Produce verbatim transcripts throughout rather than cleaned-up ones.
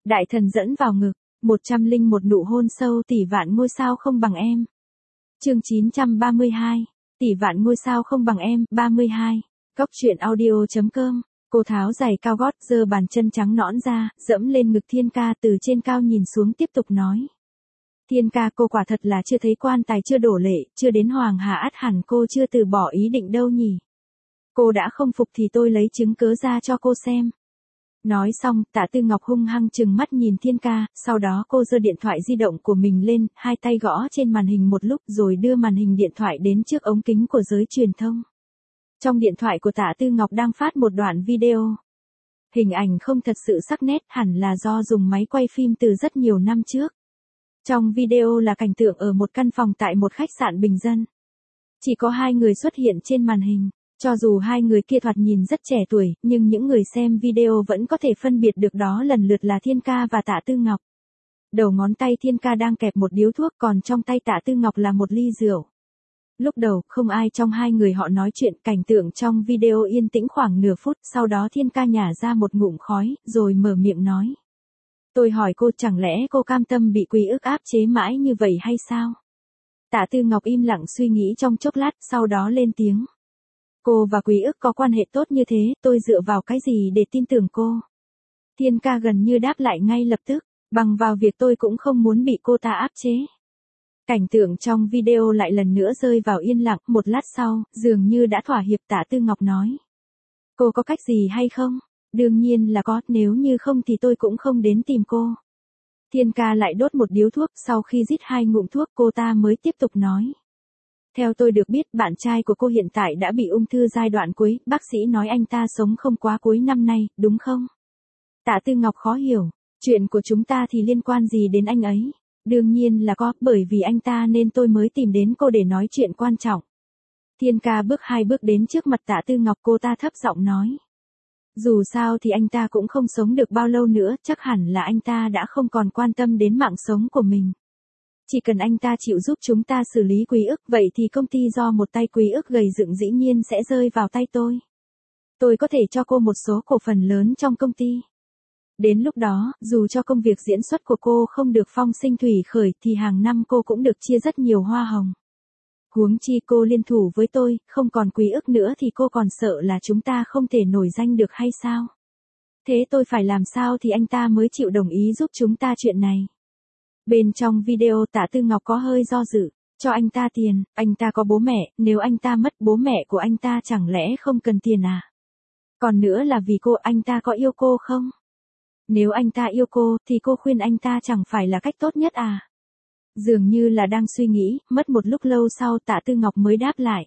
Đại thần dẫn vào ngực, một trăm linh một nụ hôn sâu tỷ vạn ngôi sao không bằng em. Chương chín trăm ba mươi hai, tỷ vạn ngôi sao không bằng em, ba mươi hai. Góc truyện audio.com. Cô tháo giày cao gót, giơ bàn chân trắng nõn ra, dẫm lên ngực Thiên Ca, từ trên cao nhìn xuống tiếp tục nói. Thiên Ca, cô quả thật là chưa thấy quan tài chưa đổ lệ, chưa đến hoàng hà ắt hẳn cô chưa từ bỏ ý định đâu nhỉ. Cô đã không phục thì tôi lấy chứng cớ ra cho cô xem. Nói xong, Tạ Tư Ngọc hung hăng trừng mắt nhìn Thiên Ca, sau đó cô giơ điện thoại di động của mình lên, hai tay gõ trên màn hình một lúc rồi đưa màn hình điện thoại đến trước ống kính của giới truyền thông. Trong điện thoại của Tạ Tư Ngọc đang phát một đoạn video. Hình ảnh không thật sự sắc nét, hẳn là do dùng máy quay phim từ rất nhiều năm trước. Trong video là cảnh tượng ở một căn phòng tại một khách sạn bình dân. Chỉ có hai người xuất hiện trên màn hình. Cho dù hai người kia thoạt nhìn rất trẻ tuổi, nhưng những người xem video vẫn có thể phân biệt được đó lần lượt là Thiên Ca và Tạ Tư Ngọc. Đầu ngón tay Thiên Ca đang kẹp một điếu thuốc, còn trong tay Tạ Tư Ngọc là một ly rượu. Lúc đầu, không ai trong hai người họ nói chuyện, cảnh tượng trong video yên tĩnh khoảng nửa phút, sau đó Thiên Ca nhả ra một ngụm khói, rồi mở miệng nói. Tôi hỏi cô, chẳng lẽ cô cam tâm bị Quý Ức áp chế mãi như vậy hay sao? Tạ Tư Ngọc im lặng suy nghĩ trong chốc lát, sau đó lên tiếng. Cô và Quý Ức có quan hệ tốt như thế, tôi dựa vào cái gì để tin tưởng cô? Thiên Ca gần như đáp lại ngay lập tức, bằng vào việc tôi cũng không muốn bị cô ta áp chế. Cảnh tượng trong video lại lần nữa rơi vào yên lặng, một lát sau, dường như đã thỏa hiệp. Tạ Tư Ngọc nói. Cô có cách gì hay không? Đương nhiên là có, nếu như không thì tôi cũng không đến tìm cô. Thiên Ca lại đốt một điếu thuốc, sau khi rít hai ngụm thuốc cô ta mới tiếp tục nói. Theo tôi được biết, bạn trai của cô hiện tại đã bị ung thư giai đoạn cuối, bác sĩ nói anh ta sống không quá cuối năm nay, đúng không? Tạ Tư Ngọc khó hiểu, chuyện của chúng ta thì liên quan gì đến anh ấy? Đương nhiên là có, bởi vì anh ta nên tôi mới tìm đến cô để nói chuyện quan trọng. Thiên Ca bước hai bước đến trước mặt Tạ Tư Ngọc, cô ta thấp giọng nói. Dù sao thì anh ta cũng không sống được bao lâu nữa, chắc hẳn là anh ta đã không còn quan tâm đến mạng sống của mình. Chỉ cần anh ta chịu giúp chúng ta xử lý Quý Ức, vậy thì công ty do một tay Quý Ức gầy dựng dĩ nhiên sẽ rơi vào tay tôi. Tôi có thể cho cô một số cổ phần lớn trong công ty. Đến lúc đó, dù cho công việc diễn xuất của cô không được phong sinh thủy khởi thì hàng năm cô cũng được chia rất nhiều hoa hồng. Huống chi cô liên thủ với tôi, không còn Quý Ức nữa thì cô còn sợ là chúng ta không thể nổi danh được hay sao? Thế tôi phải làm sao thì anh ta mới chịu đồng ý giúp chúng ta chuyện này? Bên trong video Tạ Tư Ngọc có hơi do dự, cho anh ta tiền, anh ta có bố mẹ, nếu anh ta mất bố mẹ của anh ta chẳng lẽ không cần tiền à? Còn nữa là vì cô, anh ta có yêu cô không? Nếu anh ta yêu cô, thì cô khuyên anh ta chẳng phải là cách tốt nhất à? Dường như là đang suy nghĩ, mất một lúc lâu sau Tạ Tư Ngọc mới đáp lại.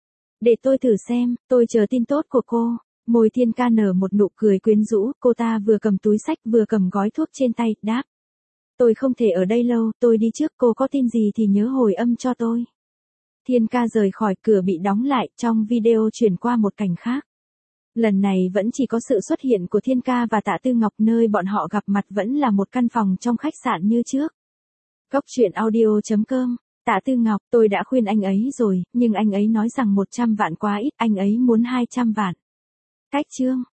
Để tôi thử xem, tôi chờ tin tốt của cô. Môi Thiên Ca nở một nụ cười quyến rũ, cô ta vừa cầm túi xách vừa cầm gói thuốc trên tay, đáp. Tôi không thể ở đây lâu, tôi đi trước, cô có tin gì thì nhớ hồi âm cho tôi. Thiên Ca rời khỏi, cửa bị đóng lại, trong video chuyển qua một cảnh khác. Lần này vẫn chỉ có sự xuất hiện của Thiên Ca và Tạ Tư Ngọc, nơi bọn họ gặp mặt vẫn là một căn phòng trong khách sạn như trước. Góc truyện audio.com. Tạ Tư Ngọc, tôi đã khuyên anh ấy rồi, nhưng anh ấy nói rằng một trăm vạn quá ít, anh ấy muốn hai trăm vạn. Cách chương.